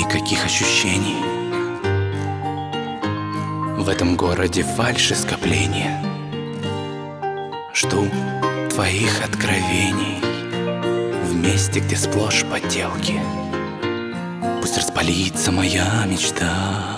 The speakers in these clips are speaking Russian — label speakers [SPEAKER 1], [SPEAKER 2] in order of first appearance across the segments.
[SPEAKER 1] никаких ощущений. В этом городе фальшь и скопление. Жду твоих откровений в месте, где сплошь подделки. Пусть распалится моя мечта.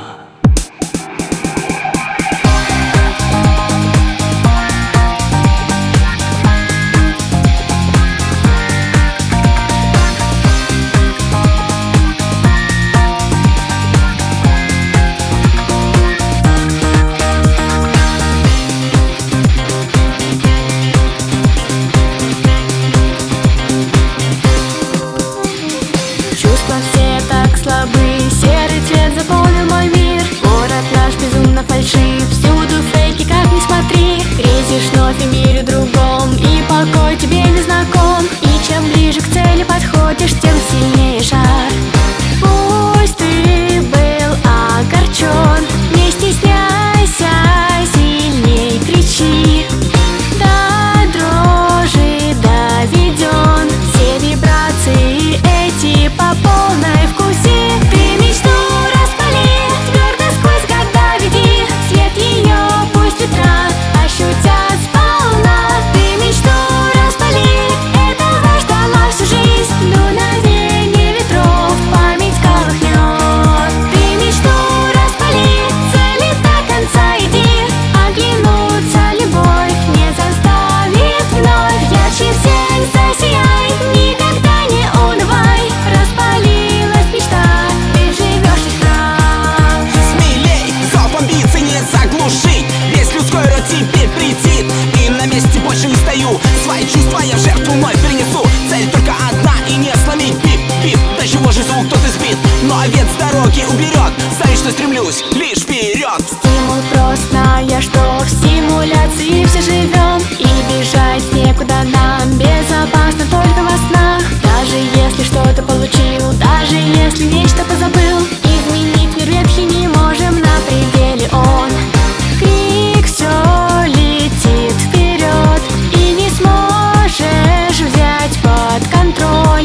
[SPEAKER 2] Все так слабы, серый цвет заполнил мой мир. Город наш безумно фальшив, всюду фейки, как ни смотри. Грезишь вновь о мире другом, и покой тебе не знаком. И чем ближе к цели подходишь, тем сильнее жар. Пусть ты был огорчен, не стесняйся, сильней кричи. До дрожи доведен, все вибрации эти по полной вкусе. Ты мечту распали, твердо сквозь года веди. Свет ее пусть ветра ощутят сполна. Ты мечту распали, этого ждала всю жизнь. Дуновение ветров память колыхнет. Ты мечту распали, цели до конца иди. Оглянуться любовь не заставит вновь. Ярче всех засияй, никогда не унывай. Распалилась мечта, ты живешь их прав.
[SPEAKER 3] Смелей, зов амбиций не заглушить. Весь людской род теперь претит, и на месте больше не стою. Свои чувства я в жертву вновь перенесу. Цель только одна, и не сломить бип-бип. До чего же звук кто-то сбит, но овец с дороги уберет. Знаю, что стремлюсь лишь вперед.
[SPEAKER 2] Стимул простая, что в симуляции все живем. И бежать некуда нам, безопасно только во снах. Даже если что-то получил, даже если нечто позабыл, изменить мир ветхий не можем, на пределе он. Крик все летит вперед, и не сможешь взять под контроль.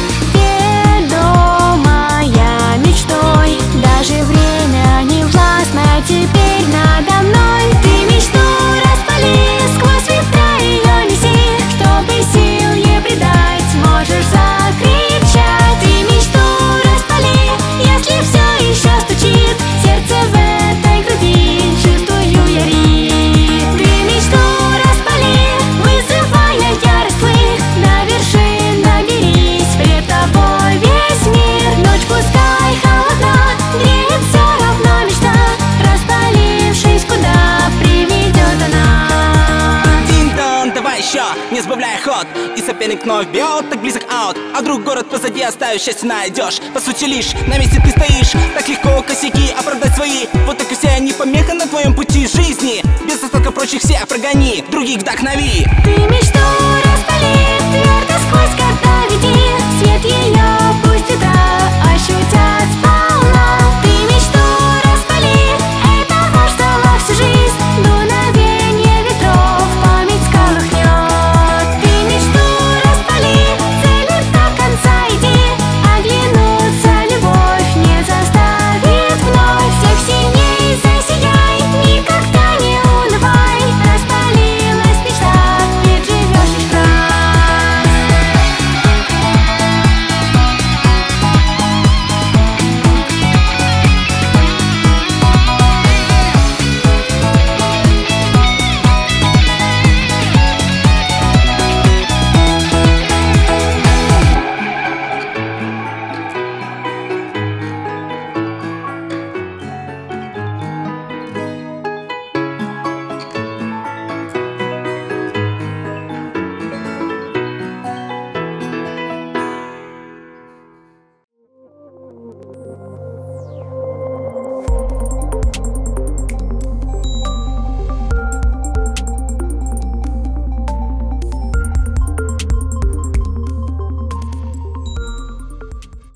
[SPEAKER 2] Ведомая мечтой, даже время не властно теперь надо мной. Ты мечту распали, сквозь ветра ее неси. Чтобы сил ей придать, сможешь закричать. Ты мечту распали, если все еще стучит сердце в этой груди, чувствую я ритм. Ты мечту распали, вызывая ярость злых. До вершин доберись, пред тобой весь мир. Ночь пускай холодна, греет все равно мечта. Распалившись, куда приведет она.
[SPEAKER 3] Дин-дон, давай еще, не сбавляй ход. И соперник вновь бьет, так близок аут. А вдруг город позади оставишь, счастье найдешь. По сути лишь на месте ты стоишь. Так легко косяки оправдать свои. Вот так и все они помеха на твоем пути жизни. Без остатка прочих всех прогони, других вдохнови.
[SPEAKER 2] Ты мечту распали, твердо сквозь года веди. Свет ее